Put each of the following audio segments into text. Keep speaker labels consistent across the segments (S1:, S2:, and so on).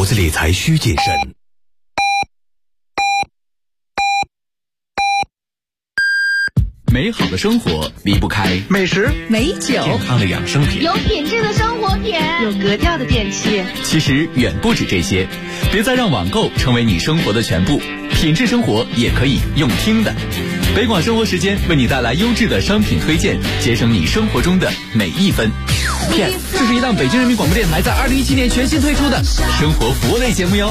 S1: 资理财需谨慎。
S2: 美好的生活离不开
S3: 美食、
S4: 美酒、
S2: 健康的养生品，
S5: 有品质的生活品，
S4: 有格调的电器。
S2: 其实远不止这些，别再让网购成为你生活的全部，品质生活也可以用听的。北广生活时间为你带来优质的商品推荐，节省你生活中的每一分。Yes， 这是一档北京人民广播电台在2017年全新推出的生活服务类节目哟。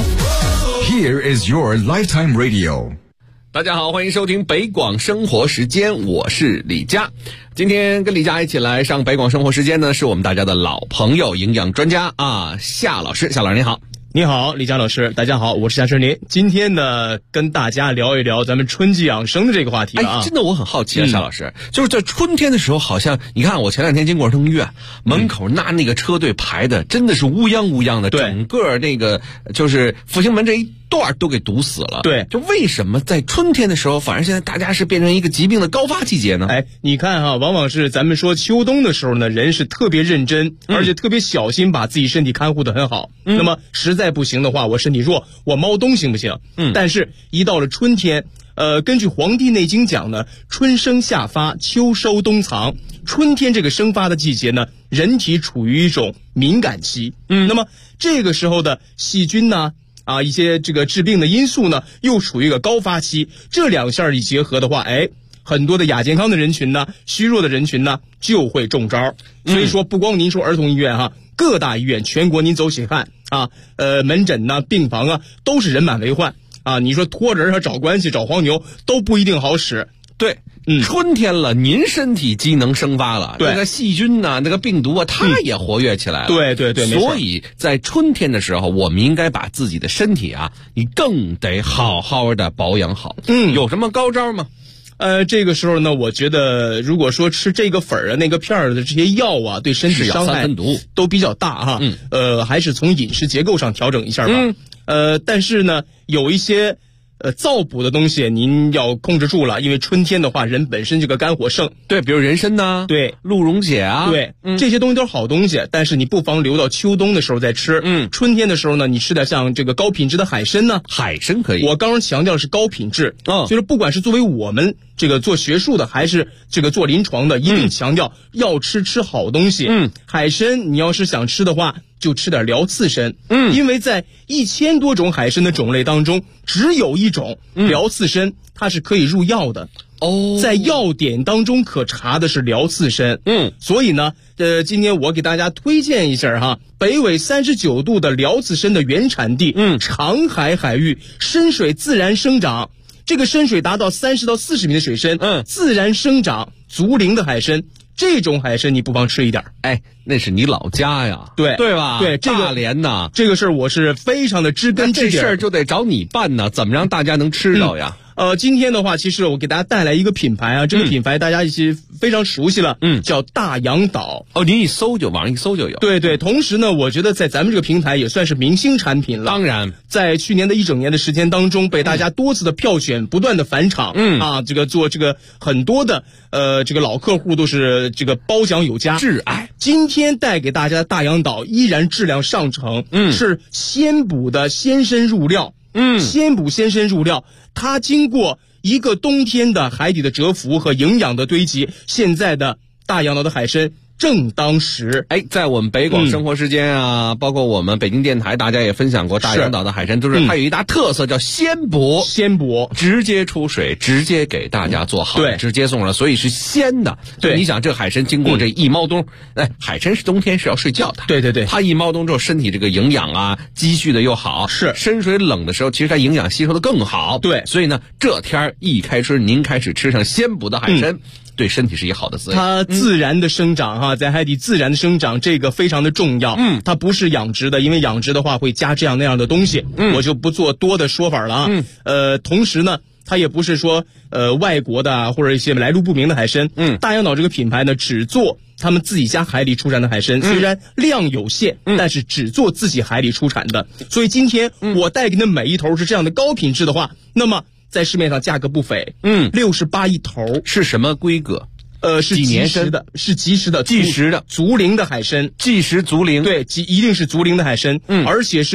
S6: Here is your lifetime radio。
S7: 大家好，欢迎收听北广生活时间，我是李佳。今天跟李佳一起来上北广生活时间呢，是我们大家的老朋友营养专家夏老师。夏老师你好。
S3: 你好，李佳老师，大家好，我是夏春林。今天呢，跟大家聊一聊咱们春季养生的这个话题了
S7: 真的我很好奇夏老师，就是在春天的时候，好像你看我前两天经过儿童医院门口，那个车队排的真的是乌泱乌泱的，整个那个就是复兴门这一段都给堵死了。
S3: 对，
S7: 就为什么在春天的时候，反而现在大家是变成一个疾病的高发季节呢？
S3: 你看往往是咱们说秋冬的时候呢，人是特别认真，而且特别小心，把自己身体看护得很好。那么实在不行的话，我身体弱，我猫冬行不行？但是一到了春天，根据《黄帝内经》讲呢，春生夏发，秋收冬藏。春天这个生发的季节呢，人体处于一种敏感期。那么这个时候的细菌呢，一些这个致病的因素呢，又处于一个高发期。这两项一结合的话，很多的亚健康的人群呢，虚弱的人群呢，就会中招。所以说，不光您说儿童医院各大医院全国您走起看门诊呢、病房都是人满为患你说托人找关系、找黄牛都不一定好使。
S7: 对，春天了，您身体机能生发了，那个细菌那个病毒它也活跃起来了。
S3: 对，
S7: 所以在春天的时候，我们应该把自己的身体你更得好好的保养好。有什么高招吗？
S3: 这个时候呢，我觉得如果说吃这个粉那个片的这些药对身体伤害都比较大还是从饮食结构上调整一下吧。但是呢，有一些燥补的东西您要控制住了，因为春天的话，人本身这个肝火盛。
S7: 对，比如人参呐，
S3: 对，
S7: 鹿茸血
S3: 对，这些东西都是好东西，但是你不妨留到秋冬的时候再吃。春天的时候呢，你吃点像这个高品质的海参呢。
S7: 海参可以。
S3: 我刚刚强调的是高品质就是不管是作为我们这个做学术的，还是这个做临床的，一定强调要吃好东西。海参你要是想吃的话，就吃点辽刺参。因为在1000多种海参的种类当中，只有一种辽刺参它是可以入药的。在药典当中可查的是辽刺参。所以呢，今天我给大家推荐一下北纬39度的辽刺参的原产地，长海海域深水自然生长。这个深水达到30到40米的水深，自然生长竹林的海参，这种海参你不妨吃一点。
S7: 那是你老家呀，对吧？
S3: 对，这个
S7: 大连呐，
S3: 这个事儿我是非常的知根知底。
S7: 这事儿就得找你办呢，怎么让大家能吃到呀？
S3: 今天的话，其实我给大家带来一个品牌这个品牌大家一起非常熟悉了，叫大洋岛。
S7: 您网上一搜就有。对，
S3: 同时呢，我觉得在咱们这个平台也算是明星产品了。
S7: 当然，
S3: 在去年的1整年的时间当中，被大家多次的票选，不断的返场。这个做这个很多的这个老客户都是这个褒奖有加，
S7: 挚爱。
S3: 今天带给大家的大洋岛依然质量上乘，是鲜补的鲜参入料。鲜补鲜参入料，它经过一个冬天的海底的蛰伏和营养的堆积，现在的大洋岛的海参正当时。
S7: 在我们北广生活时间包括我们北京电台，大家也分享过大洋岛的海参，就是它有一大特色叫鲜补，直接出水，直接给大家做好，直接送了，所以是鲜的。对，你想这海参经过这一猫冬，海参是冬天是要睡觉的，
S3: 对，
S7: 它一猫冬之后，身体这个营养积蓄的又好，
S3: 是
S7: 深水冷的时候，其实它营养吸收的更好。
S3: 对，
S7: 所以呢，这天一开春，您开始吃上鲜补的海参。对身体是一好的滋养，
S3: 它自然的生长在海底自然的生长，这个非常的重要。它不是养殖的，因为养殖的话会加这样那样的东西，我就不做多的说法了同时呢，它也不是说外国的或者一些来路不明的海参。大洋岛这个品牌呢，只做他们自己家海里出产的海参，虽然量有限，但是只做自己海里出产的。所以今天我带给你的每一头是这样的高品质的话，那么在市面上价格不菲，68一头。
S7: 是什么规格？
S3: 是即食的，竹林的海参，
S7: 即食竹林，
S3: 对，一定是竹林的海参，而且是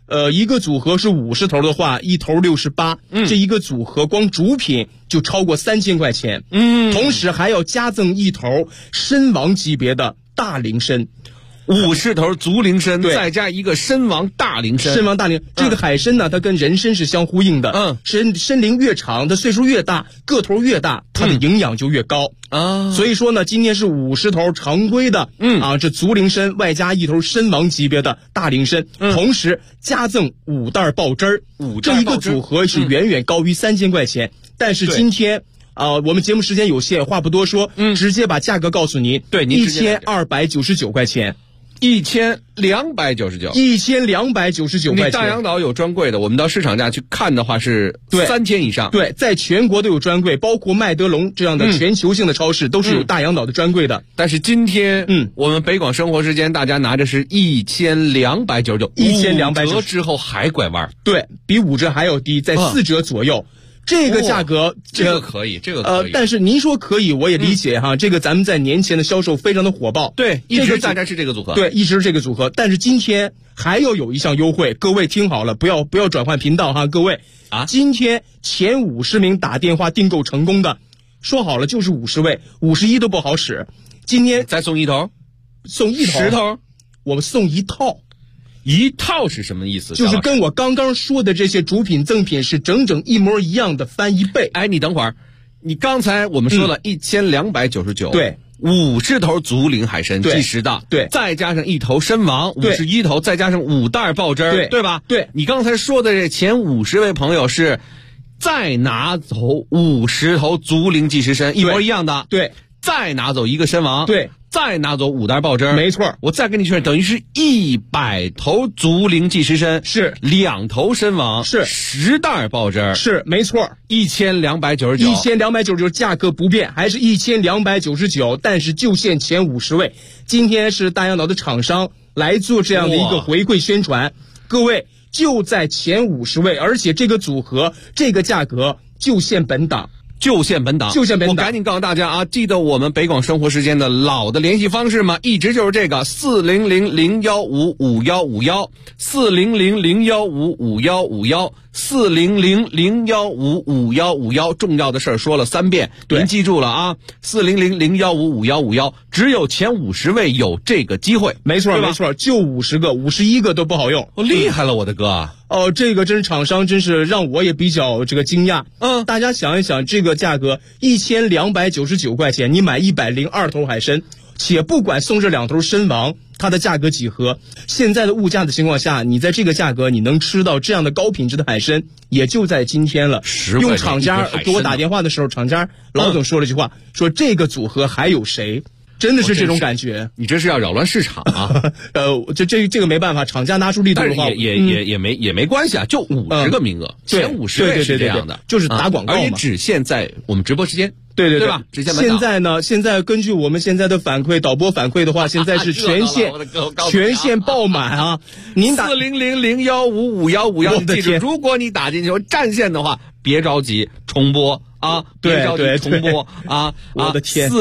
S3: 一个组合是50头的话，一头68，这一个组合光主品就超过3000块钱，同时还要加赠一头参王级别的大陵参。
S7: 50头足陵参，再加一个参王大陵参。
S3: 参王大陵，这个海参呢，它跟人参是相呼应的。参龄越长，它岁数越大，个头越大，它的营养就越高啊。所以说呢，今天是50头常规的，这足陵参外加一头参王级别的大陵参，同时加赠5袋爆汁儿，这一个组合是远远高于3000块钱。但是今天。我们节目时间有限，话不多说，直接把价格告诉您。
S7: 对，您
S3: 1299块钱。
S7: 1299，1299
S3: 块钱。
S7: 你大洋岛有专柜的，我们到市场价去看的话是3000以上。
S3: 对，在全国都有专柜，包括麦德龙这样的全球性的超市都是有大洋岛的专柜的。
S7: 但是今天，我们北广生活时间大家拿着是1299，1299折之后还拐弯，
S3: 对比5折还要低，在4折左右。这个价格，
S7: 这个可以。
S3: 但是您说可以，我也理解哈。这个咱们在年前的销售非常的火爆，
S7: 对，一直大概是这个组合，
S3: 对，一直是这个组合。但是今天还要有一项优惠，各位听好了，不要转换频道哈，各位今天前50名打电话订购成功的，说好了就是50位，51都不好使。今天
S7: 再送一头，
S3: 送一头
S7: 10头，
S3: 我们送一套。
S7: 一套是什么意思？
S3: 就是跟我刚刚说的这些主品赠品是整整一模一样的，翻1倍。
S7: 哎，你等会儿，你刚才我们说了1299，
S3: 对
S7: ，50头足陵海参计时的，
S3: 对，
S7: 再加上一头参王51头，再加上5袋爆汁，对吧？
S3: 对，
S7: 你刚才说的这前50位朋友是再拿走50头足陵即时参，一模一样的，
S3: 对，
S7: 再拿走一个参王，
S3: 对。
S7: 再拿走5袋爆汁，
S3: 没错。
S7: 我再跟你确认，等于是100头足陵即时参，
S3: 是
S7: 2头参王，
S3: 是
S7: 10袋爆汁，
S3: 是没错。1299，价格不变，还是1299，但是就限前50位。今天是大洋岛的厂商来做这样的一个回馈宣传，各位就在前50位，而且这个组合这个价格就限本档。
S7: 就限本档，我赶紧告诉大家啊，记得我们北广生活时间的老的联系方式吗？一直就是这个40001555151，40001555151，40001555151，重要的事儿说了3遍，您记住了啊，40001555151，只有前50位有这个机会，
S3: 没错，就50个，51个都不好用，
S7: 厉害了，我的哥啊！
S3: 这个真是厂商真是让我也比较这个惊讶。大家想一想，这个价格1299块钱，你买102头海参，且不管送这2头参王，它的价格几何？现在的物价的情况下，你在这个价格你能吃到这样的高品质的海参，也就在今天了。用厂家给我打电话的时候，厂家老总说了一句话，说这个组合还有谁？真的是这种感觉，
S7: 你这是要扰乱市场啊！
S3: 这个没办法，厂家拿出力度的话，
S7: 也没关系啊，就50个名额，前50位是这样的，
S3: 就是打广告嘛，
S7: 而且只限在我们直播时间，
S3: 对
S7: 吧？只限
S3: 现在根据我们现在的反馈，导播反馈的话，现在是全线爆满啊！您打
S7: 40001555151，记住，如果你打进去占线的话，别着急重播。别着急重播
S3: 我的天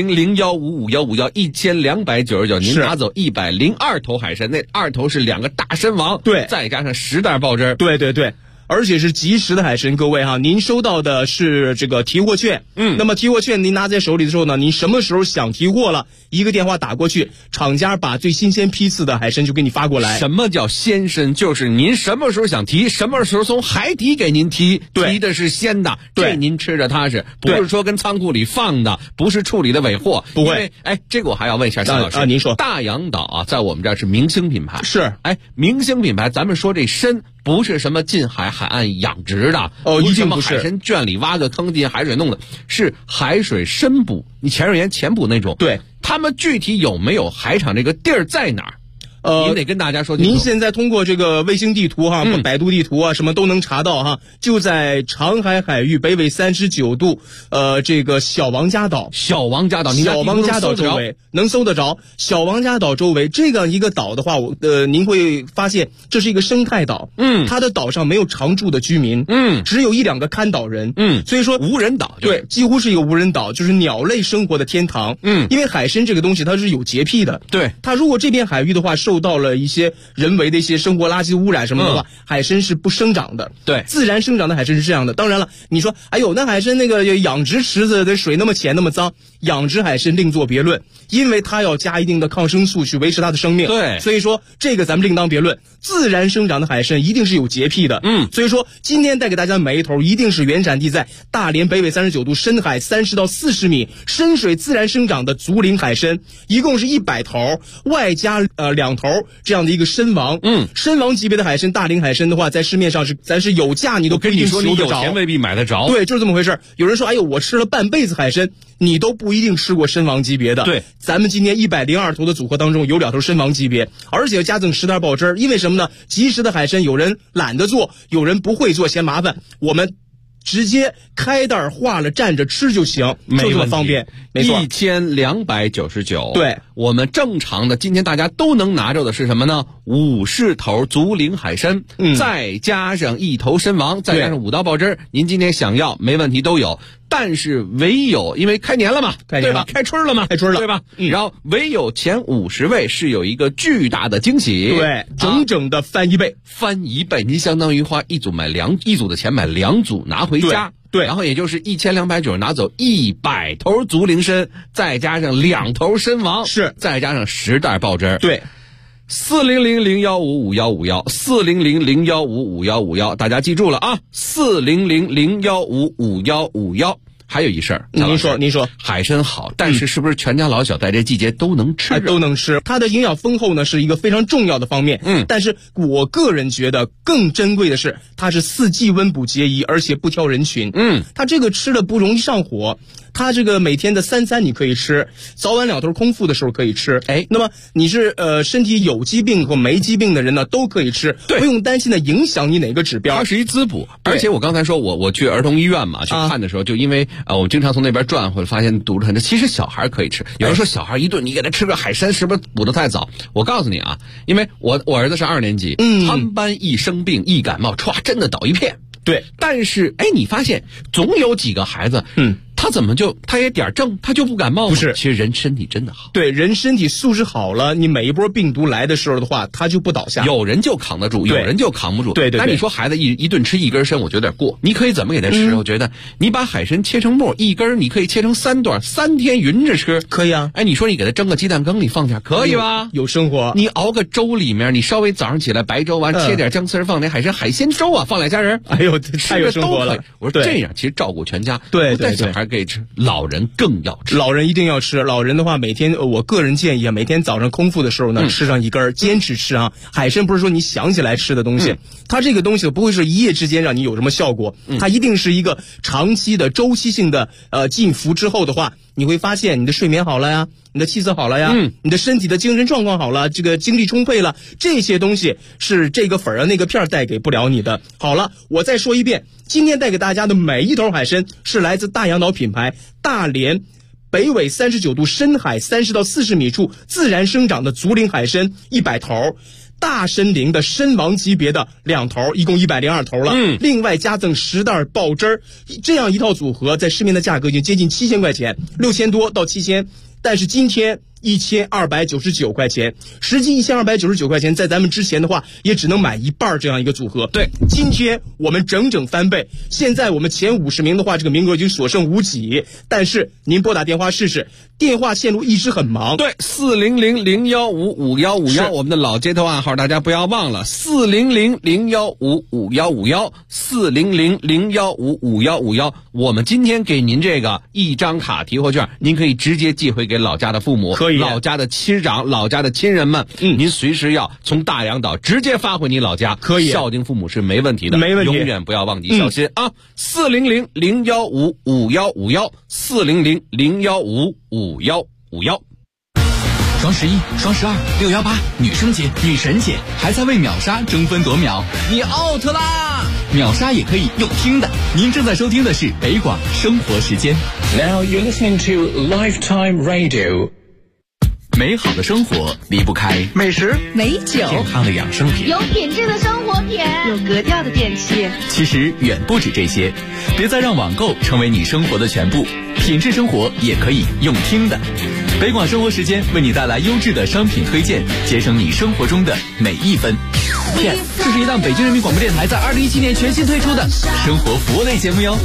S7: ！40001555151，1299，您拿走102头海参，那2头是2个大参王，
S3: 对，
S7: 再加上10袋爆汁，
S3: 对。而且是即时的海参，各位哈，您收到的是这个提货券，那么提货券您拿在手里的时候呢，您什么时候想提货了，一个电话打过去，厂家把最新鲜批次的海参就给你发过来。
S7: 什么叫鲜参？就是您什么时候想提，什么时候从海底给您提的是鲜的，这您吃着踏实，不是说跟仓库里放的，不是处理的尾货，
S3: 不会。
S7: 这个我还要问一下肖老师，
S3: 您说，
S7: 大洋岛啊，在我们这儿是明星品牌，
S3: 是，
S7: 明星品牌，咱们说这参。不是什么近海海岸养殖的，
S3: 一定不是
S7: 海参圈里挖个坑进海水弄的，是海水深捕，你潜水员潜捕那种。
S3: 对，
S7: 他们具体有没有海场这个地儿在哪儿？您得跟大家说清楚。
S3: 您现在通过这个卫星地图哈，百度地图啊，什么都能查到哈。就在长海海域北纬39度，这个小王家岛周围能搜得着。小王家岛周围这样一个岛的话，您会发现这是一个生态岛。它的岛上没有常住的居民。只有1-2个看岛人。所以说
S7: 无人岛。
S3: 对，几乎是一个无人岛，就是鸟类生活的天堂。因为海参这个东西它是有洁癖的。
S7: 对，
S3: 它如果这片海域的话受受到了一些人为的一些生活垃圾污染什么的话，海参是不生长的。
S7: 对，
S3: 自然生长的海参是这样的。当然了，你说哎呦，那海参那个养殖池子的水那么浅那么脏，养殖海参另作别论，因为它要加一定的抗生素去维持它的生命。
S7: 对，
S3: 所以说这个咱们另当别论。自然生长的海参一定是有洁癖的。所以说今天带给大家的每一头一定是原产地在大连北纬39度深海30到40米深水自然生长的竹林海参，一共是100头，外加2头这样的一个参王。参王级别的海参，大林海参的话，在市面上咱是有价你都不一定
S7: 说你有钱未必买得着。
S3: 对，就是这么回事。有人说哎呦，我吃了半辈子海参，你都不一定吃过参王级别的。
S7: 对，
S3: 咱们今天102头的组合当中有2头参王级别，而且加赠10袋爆汁。因为什么呢？及时的海参有人懒得做，有人不会做嫌麻烦，我们直接开袋化了蘸着吃就行，就这么方便。没错
S7: ，1299。
S3: 对，
S7: 我们正常的今天大家都能拿着的是什么呢？50头竹林海参，再加上1头参王，再加上5道爆汁，您今天想要没问题都有。但是唯有因为开年了嘛，对吧？开春了嘛，
S3: 开春了，
S7: 对吧？然后唯有前50位是有一个巨大的惊喜，
S3: 对，整整的翻1倍，
S7: 翻1倍，您相当于花一组的钱买2组拿回家。
S3: 对，
S7: 然后也就是1290拿走100头竹林参，再加上2头参王，
S3: 是，
S7: 再加上10袋爆汁。
S3: 对
S7: ，40001555151，40001555151，大家记住了啊，40001555151。还有一事儿，
S3: 您说，
S7: 海参好，但是是不是全家老小在这季节都能吃？
S3: 都能吃，它的营养丰厚呢是一个非常重要的方面。但是我个人觉得更珍贵的是，它是4季温补节宜，而且不挑人群。它这个吃了不容易上火。它这个每天的3餐你可以吃，早晚2头空腹的时候可以吃。那么你是身体有疾病或没疾病的人呢，都可以吃，不用担心的影响你哪个指标。
S7: 它是一滋补，而且我刚才说我去儿童医院嘛，去看的时候，就因为我经常从那边转，会发现肚子很其实小孩可以吃。有人说小孩一顿你给他吃个海参是不是补得太早？我告诉你啊，因为我儿子是2年级，他们班一生病一感冒，歘，真的倒一片。
S3: 对，
S7: 但是你发现总有几个孩子，他怎么他也点正，他就不感冒？
S3: 不是，
S7: 其实人身体真的好。
S3: 对，人身体素质好了，你每一波病毒来的时候的话，他就不倒下。
S7: 有人就扛得住，有人就扛不住。
S3: 对。
S7: 那你说孩子一顿吃1根参，我觉得有点过。你可以怎么给他吃？我觉得你把海参切成末，1根你可以切成3段，3天匀着吃，
S3: 可以啊。
S7: 你说你给他蒸个鸡蛋羹，你放点可以吧？
S3: 有生活。
S7: 你熬个粥里面，你稍微早上起来白粥完，切点姜丝，放点海参粥啊，放2家人。
S3: 哎呦，太有生活了。
S7: 我说这样其实照顾全家。
S3: 对，
S7: 不但小孩可以吃，老人更要吃。
S3: 老人一定要吃。老人的话，每天我个人建议啊，每天早上空腹的时候呢，吃上1根，坚持吃啊。海参不是说你想起来吃的东西，它这个东西不会是一夜之间让你有什么效果，它一定是一个长期的周期性的进服之后的话，你会发现你的睡眠好了呀，你的气色好了呀，你的身体的精神状况好了，这个精力充沛了，这些东西是这个粉那个片带给不了你的。好了，我再说一遍，今天带给大家的每一头海参是来自大洋岛品牌大连北纬39度深海30到40米处自然生长的竹林海参100头，大参林的参王级别的2头，一共102头了。另外加赠10袋爆汁，这样一套组合在市面的价格已经接近7000块钱，6000多到7000，但是今天1299块钱，实际1299块钱，在咱们之前的话也只能买一半这样一个组合。
S7: 对，
S3: 今天我们整整翻倍，现在我们前50名的话，这个名额已经所剩无几。但是您拨打电话试试，电话线路一直很忙。
S7: 对，40001555151，我们的老街头暗号大家不要忘了，40001555151，40001555151。我们今天给您这个1张卡提货券，您可以直接寄回给老家的父母，
S3: 可以
S7: 老家的亲长、老家的亲人们，您随时要从大洋岛直接发回你老家，
S3: 可以
S7: 孝敬父母是没问题的，
S3: 没问题，
S7: 永远不要忘记孝心啊！40001555151，40001555151。
S2: 双11、双12、618，女生节、女神节，还在为秒杀争分夺秒，你 out 啦！秒杀也可以用听的。您正在收听的是北广生活时间。
S1: Now you're listening to Lifetime Radio。
S2: 美好的生活离不开
S4: 美食、
S5: 美酒、
S2: 健康的养生品、
S8: 有品质的生活品、
S5: 有格调的电器。
S2: 其实远不止这些，别再让网购成为你生活的全部，品质生活也可以用听的。 北广生活时间为你带来优质的商品推荐，节省你生活中的每一分。这是一档北京人民广播电台在2017年全新推出的生活服务类节目哟。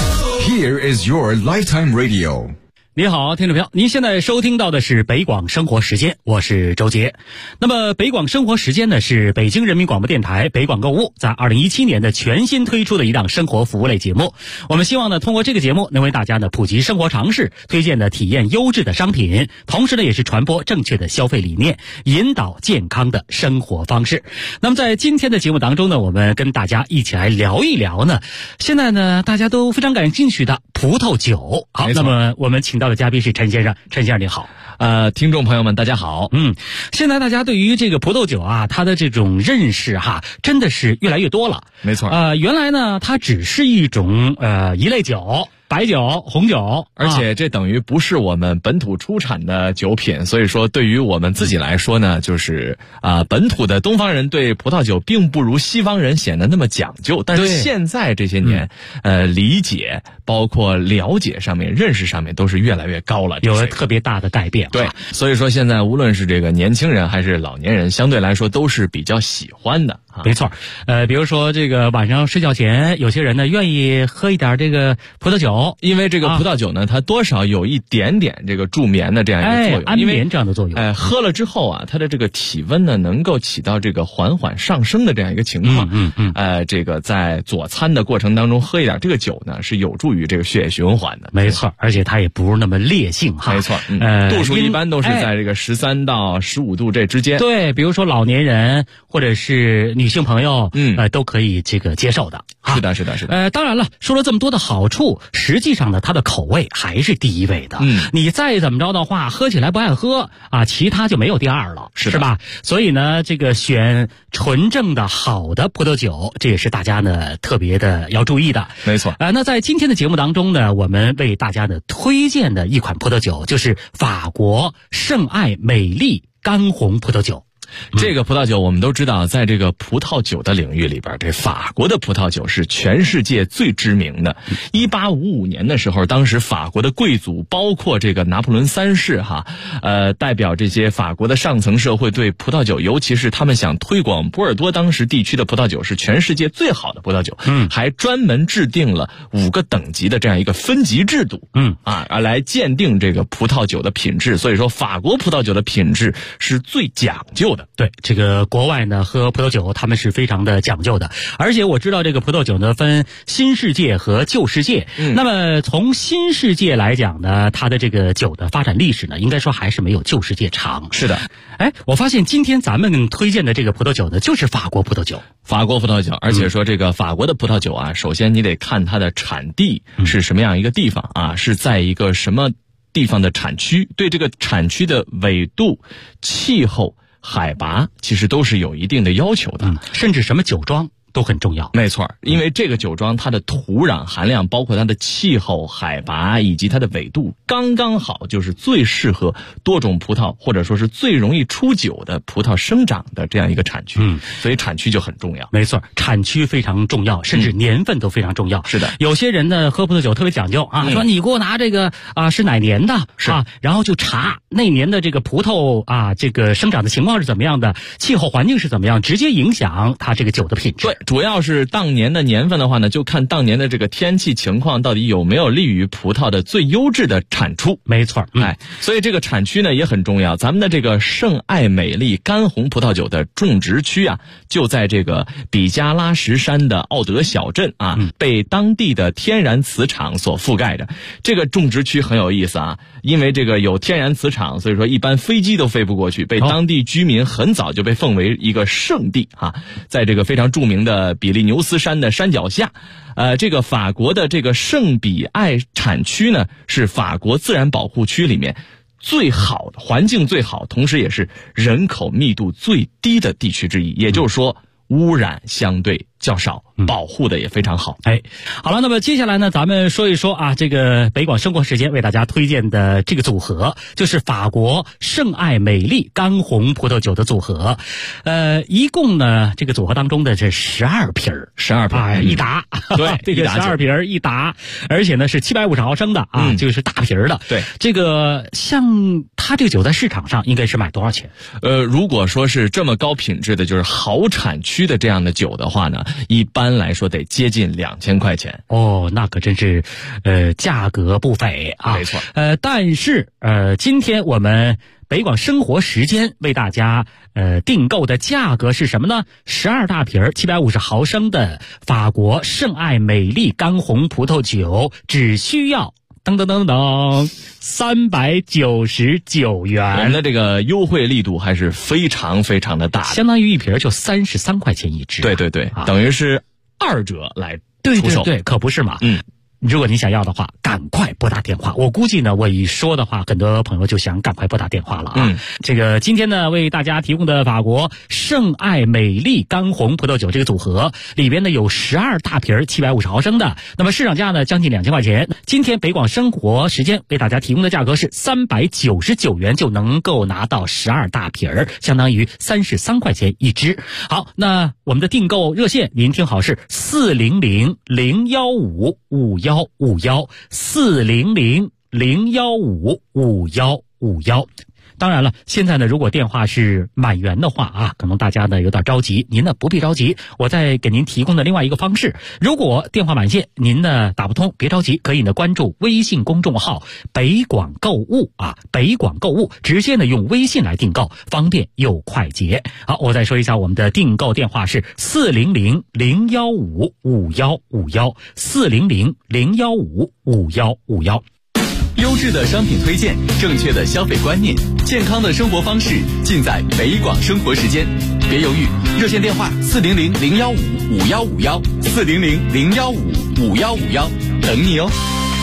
S6: Here is your lifetime radio。
S4: 你好，听众朋友，您现在收听到的是北广生活时间，我是周杰。那么北广生活时间呢，是北京人民广播电台北广购物在2017年的全新推出的一档生活服务类节目。我们希望呢，通过这个节目能为大家呢普及生活常识，推荐的体验优质的商品，同时呢也是传播正确的消费理念，引导健康的生活方式。那么在今天的节目当中呢，我们跟大家一起来聊一聊呢，现在呢大家都非常感兴趣的葡萄酒。好，那么我们请到的嘉宾是陈先生。陈先生你好。
S5: 听众朋友们大家好。
S4: 现在大家对于这个葡萄酒啊，它的这种认识真的是越来越多了。
S5: 没错。
S4: 原来呢它只是一种一类酒，白酒、红酒，
S5: 而且这等于不是我们本土出产的酒品，所以说对于我们自己来说呢，就是本土的东方人对葡萄酒并不如西方人显得那么讲究，但是现在这些年理解包括了解上面、认识上面都是越来越高了，
S4: 有了特别大的改变。
S5: 对，所以说现在无论是这个年轻人还是老年人，相对来说都是比较喜欢的。
S4: 没错。比如说这个晚上睡觉前，有些人呢愿意喝一点这个葡萄酒，
S5: 因为这个葡萄酒呢，它多少有一点点这个助眠的这样一个作用，
S4: 安眠这样的作用。
S5: 喝了之后啊，它的这个体温呢能够起到这个缓缓上升的这样一个情况。这个在佐餐的过程当中喝一点这个酒呢，是有助于这个血液循环的。
S4: 没错，而且它也不是那么烈性
S5: 没错。度数一般都是在这个13到15度这之间。
S4: 对，比如说老年人或者是女性朋友，都可以这个接受的。
S5: 是的，是的，是的。
S4: 当然了，说了这么多的好处，实际上呢，它的口味还是第一位的。你再怎么着的话，喝起来不爱喝其他就没有第二了，是吧？所以呢，这个选纯正的好的葡萄酒，这也是大家呢特别的要注意的。
S5: 没错。
S4: 那在今天的节目当中呢，我们为大家呢推荐的一款葡萄酒，就是法国圣艾美丽干红葡萄酒。
S5: 这个葡萄酒我们都知道，在这个葡萄酒的领域里边，这法国的葡萄酒是全世界最知名的。1855年的时候，当时法国的贵族，包括这个拿破仑三世代表这些法国的上层社会对葡萄酒，尤其是他们想推广波尔多当时地区的葡萄酒是全世界最好的葡萄酒，还专门制定了5个等级的这样一个分级制度，来鉴定这个葡萄酒的品质。所以说，法国葡萄酒的品质是最讲究的。
S4: 对，这个国外呢喝葡萄酒他们是非常的讲究的，而且我知道这个葡萄酒呢分新世界和旧世界。那么从新世界来讲呢，它的这个酒的发展历史呢，应该说还是没有旧世界长。
S5: 是的。
S4: 我发现今天咱们推荐的这个葡萄酒呢，就是法国葡萄酒。
S5: 法国葡萄酒，而且说这个法国的葡萄酒首先你得看它的产地是什么样一个地方是在一个什么地方的产区，对这个产区的纬度、气候、海拔其实都是有一定的要求的，
S4: 甚至什么酒庄都很重要。
S5: 没错，因为这个酒庄它的土壤含量，包括它的气候、海拔以及它的纬度刚刚好，就是最适合多种葡萄或者说是最容易出酒的葡萄生长的这样一个产区。所以产区就很重要。
S4: 没错，产区非常重要，甚至年份都非常重要。
S5: 是的。
S4: 有些人呢喝葡萄酒特别讲究说你给我拿这个是哪年的然后就查那年的这个葡萄这个生长的情况是怎么样的，气候环境是怎么样，直接影响它这个酒的品质。
S5: 对，主要是当年的年份的话呢，就看当年的这个天气情况到底有没有利于葡萄的最优质的产出。
S4: 没错。
S5: 所以这个产区呢也很重要。咱们的这个圣艾美丽干红葡萄酒的种植区就在这个比加拉什山的奥德小镇被当地的天然磁场所覆盖着。这个种植区很有意思因为这个有天然磁场，所以说一般飞机都飞不过去，被当地居民很早就被奉为一个圣地在这个非常著名的比利牛斯山的山脚下。这个法国的这个圣比艾产区呢，是法国自然保护区里面最好的环境最好，同时也是人口密度最低的地区之一。也就是说，污染相对较少，保护的也非常好。
S4: 好了，那么接下来呢，咱们说一说啊，这个北广生活时间为大家推荐的这个组合，就是法国圣艾美丽干红葡萄酒的组合。一共呢，这个组合当中的这12瓶，12瓶一打，
S5: 对，
S4: 这个12瓶一打，而且呢是750毫升的啊，就是大瓶的。
S5: 对，
S4: 这个像它这个酒在市场上应该是卖多少钱？
S5: 如果说是这么高品质的，就是好产区的这样的酒的话呢，一般来说得接近2000块钱。
S4: 哦，那可真是价格不菲啊。
S5: 没错。
S4: 但是今天我们北广生活时间为大家订购的价格是什么呢？12大瓶750毫升的法国圣艾美丽干红葡萄酒，只需要399元。
S5: 我们的这个优惠力度还是非常非常的大的，
S4: 相当于一瓶就33块钱一支。
S5: 对对对，等于是2折来出售。
S4: 对，可不是嘛。如果你想要的话，赶快拨打电话。我估计呢，我一说的话，很多朋友就想赶快拨打电话了啊。这个今天呢，为大家提供的法国圣艾美丽干红葡萄酒这个组合里边呢，有12大瓶750毫升的，那么市场价呢将近2000块钱。今天北广生活时间为大家提供的价格是399元，就能够拿到12大瓶，相当于33块钱一支。好，那我们的订购热线您听好，是400-015-5151，400-015-5151。当然了，现在呢，如果电话是满员的话啊，可能大家呢有点着急，您呢不必着急，我再给您提供的另外一个方式，如果电话满线，您呢打不通，别着急，可以呢关注微信公众号北广购物啊，北广购物，直接呢用微信来订购，方便又快捷。好，我再说一下我们的订购电话是400-015-5151，400-015-5151。
S2: 优质的商品推荐，正确的消费观念，健康的生活方式，尽在北广生活时间。别犹豫，热线电话400-015-5151，400-015-5151，等你哦。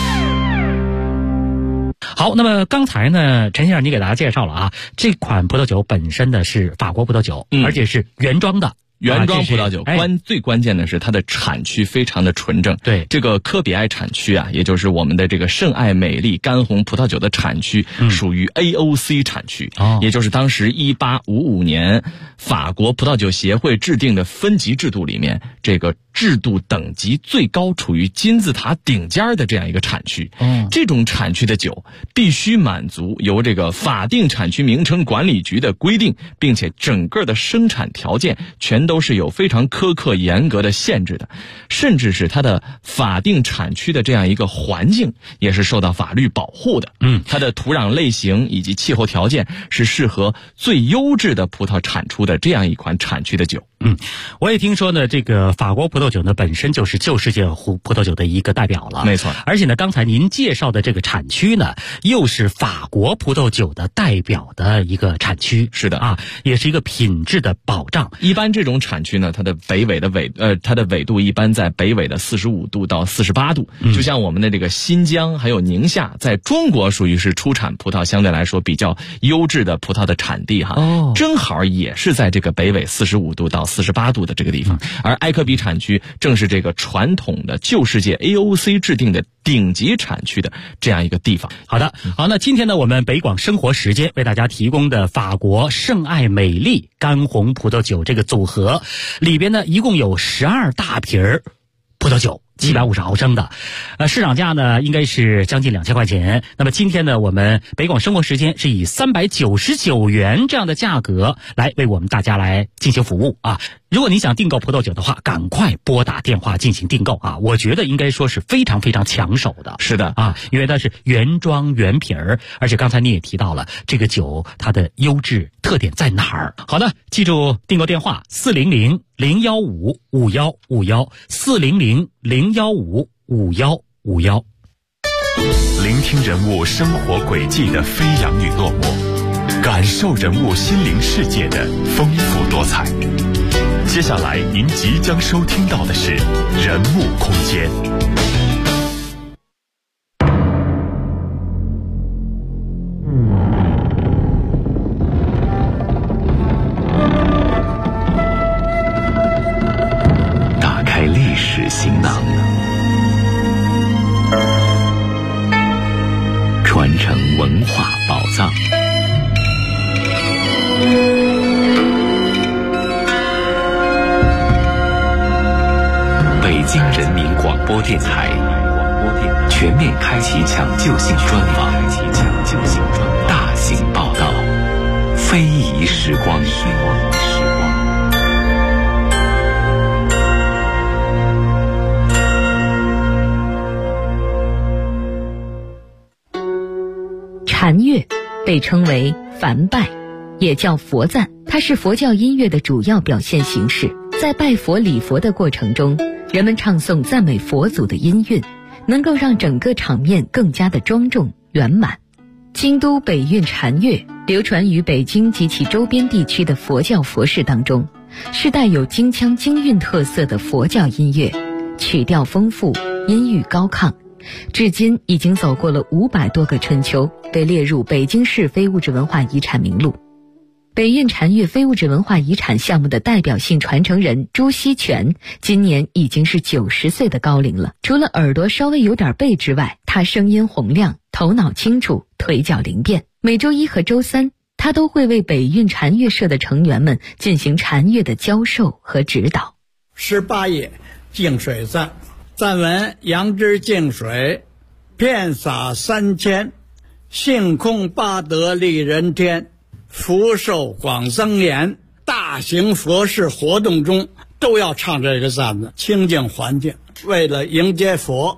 S4: 好，那么刚才呢，陈先生你给大家介绍了啊，这款葡萄酒本身呢是法国葡萄酒，而且是原装的。
S5: 原装葡萄酒最关键的是它的产区非常的纯正。
S4: 对，
S5: 这个科比埃产区啊，也就是我们的这个圣艾美丽干红葡萄酒的产区，属于 AOC 产区，也就是当时1855年法国葡萄酒协会制定的分级制度里面，这个制度等级最高，处于金字塔顶尖的这样一个产区。这种产区的酒必须满足由这个法定产区名称管理局的规定，并且整个的生产条件全都是有非常苛刻严格的限制的，甚至是它的法定产区的这样一个环境也是受到法律保护的。它的土壤类型以及气候条件是适合最优质的葡萄产出的这样一款产区的酒。
S4: 我也听说呢，这个法国葡萄酒呢本身就是旧世界葡萄酒的一个代表了。
S5: 没错，
S4: 而且呢，刚才您介绍的这个产区呢，又是法国葡萄酒的代表的一个产区。
S5: 是的
S4: 啊，也是一个品质的保障。
S5: 一般这种产区呢，它的它的纬度一般在北纬的45度到48度。就像我们的这个新疆还有宁夏，在中国属于是出产葡萄相对来说比较优质的葡萄的产地哈。正好也是在这个北纬45度到48度的这个地方，而埃科比产区正是这个传统的旧世界 AOC 制定的顶级产区的这样一个地方。
S4: 好，那今天呢，我们北广生活时间为大家提供的法国圣艾美丽干红葡萄酒这个组合里边呢，一共有12大瓶葡萄酒。750毫升的，市场价呢应该是将近2000块钱。那么今天呢，我们北广生活时间是以399元这样的价格来为我们大家来进行服务啊。如果你想订购葡萄酒的话，赶快拨打电话进行订购啊！我觉得应该说是非常非常抢手的。
S5: 是的
S4: 啊，因为它是原装原瓶儿，而且刚才你也提到了这个酒它的优质特点在哪儿。好的，记住订购电话400-015-5151，400-015-5151。
S8: 聆听人物生活轨迹的飞扬与落寞，感受人物心灵世界的丰富多彩。接下来您即将收听到的是人物空间。
S2: 大
S9: 京人民广播电台全面开启抢救性专访，大型报道，非遗时光。
S10: 禅乐被称为梵拜，也叫佛赞，它是佛教音乐的主要表现形式。在拜佛礼佛的过程中，人们唱诵赞美佛祖的音韵，能够让整个场面更加的庄重圆满。京都北韵禅乐流传于北京及其周边地区的佛教佛事当中，是带有京腔京韵特色的佛教音乐，曲调丰富，音域高亢，至今已经走过了500多个春秋，被列入北京市非物质文化遗产名录。北韵禅乐非物质文化遗产项目的代表性传承人朱锡全今年已经是90岁的高龄了。除了耳朵稍微有点背之外，他声音洪亮，头脑清楚，腿脚灵便。每周一和周三，他都会为北韵禅乐社的成员们进行禅乐的教授和指导。
S11: 18页净水赞，赞文：杨枝净水，遍洒3000，性空八德利人天，福寿广增延。大型佛事活动中都要唱这个赞子，清净环境，为了迎接佛。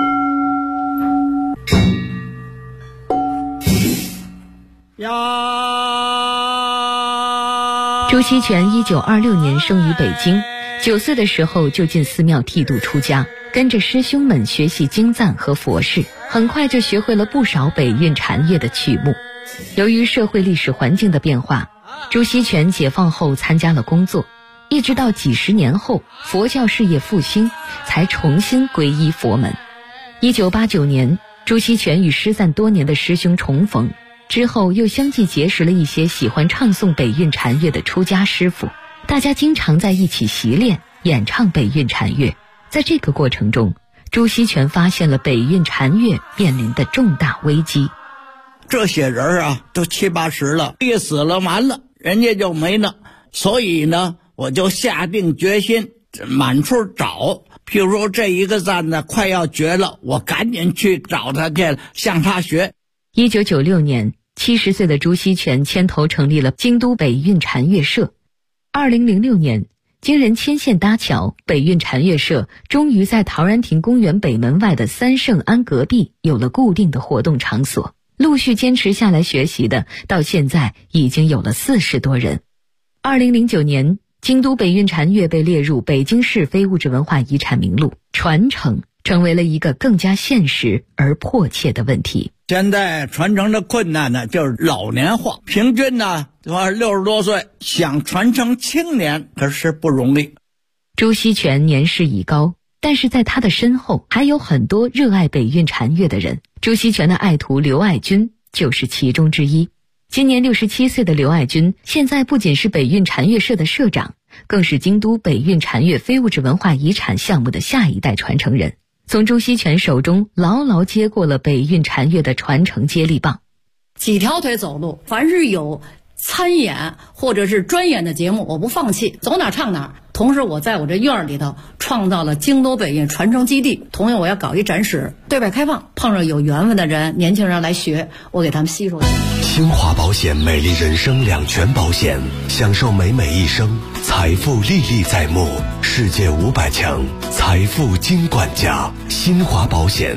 S10: 朱锡全1926年生于北京，9岁的时候就进寺庙剃度出家，跟着师兄们学习经赞和佛事，很快就学会了不少北韵禅乐的曲目。由于社会历史环境的变化，朱锡全解放后参加了工作，一直到几十年后佛教事业复兴，才重新皈依佛门。1989年，朱锡全与失散多年的师兄重逢，之后又相继结识了一些喜欢唱诵北韵禅乐的出家师傅，大家经常在一起习练演唱北韵禅乐。在这个过程中，朱锡全发现了北韵禅乐面临的重大危机。
S11: 这些人啊，都70、80了，一死了完了，人家就没了。所以呢，我就下定决心满处找。譬如说这一个赞呢快要绝了，我赶紧去找他去，向他学。
S10: 1996年，70岁的朱锡全牵头成立了京都北韵禅乐社。2006年，经人牵线搭桥，北韵禅乐社终于在陶然亭公园北门外的三圣庵隔壁有了固定的活动场所。陆续坚持下来学习的，到现在已经有了40多人。2009年，京都北韵禅乐被列入北京市非物质文化遗产名录，传承成为了一个更加现实而迫切的问题。
S11: 现在传承的困难呢，就是老年化，平均呢60多岁，想传承青年可是不容易。
S10: 朱锡全年事已高，但是在他的身后还有很多热爱北韵禅乐的人。朱锡全的爱徒刘爱军就是其中之一。今年67岁的刘爱军，现在不仅是北韵禅乐社的社长，更是京都北韵禅乐非物质文化遗产项目的下一代传承人，从朱锡全手中牢牢接过了北韵禅乐的传承接力棒。
S12: 几条腿走路，凡是有参演或者是专演的节目，我不放弃，走哪唱哪。同时我在我这院里头创造了京都北韵传承基地，同样我要搞一展示，对外开放，碰上有缘分的人，年轻人来学，我给他们吸收。
S13: 新华保险美丽人生两全保险，享受美美一生，财富历历在目，世界500强财富金管家。新华保险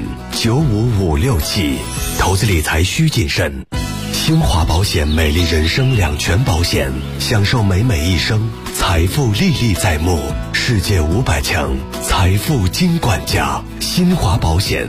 S13: 95567，投资理财需谨慎。新华保险美丽人生两全保险，享受美美一生，财富历历在目，世界500强财富金管家。新华保险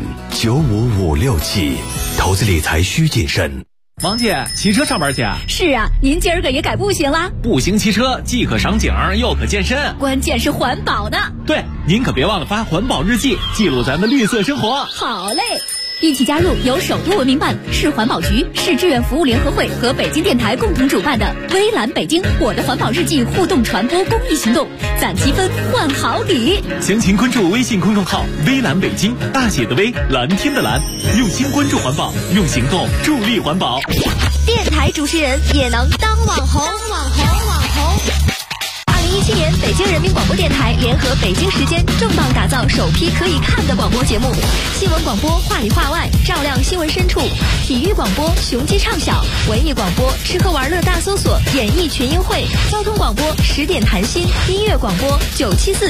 S13: 95567，投资理财需谨慎。
S14: 王姐，骑车上班去啊？
S15: 是啊，您今儿个也改步行啦？
S14: 步行骑车既可赏景又可健身，
S15: 关键是环保呢。
S14: 对，您可别忘了发环保日记，记录咱们绿色生活。
S15: 好嘞，一起加入由首都文明办、市环保局、市志愿服务联合会和北京电台共同主办的微蓝北京我的环保日记互动传播公益行动，攒积分换好礼。
S14: 详情关注微信公众号微蓝北京，大写的微，蓝天的蓝，用心关注环保，用行动助力环保。
S16: 电台主持人也能当网红。
S15: 2017年，北京人民广播电台联合北京时间重磅打造首批可以看的广播节目：新闻广播话里话外，照亮新闻深处；体育广播雄鸡唱晓；文艺广播吃喝玩乐大搜索，演艺群英会；交通广播10点谈心；音乐广播974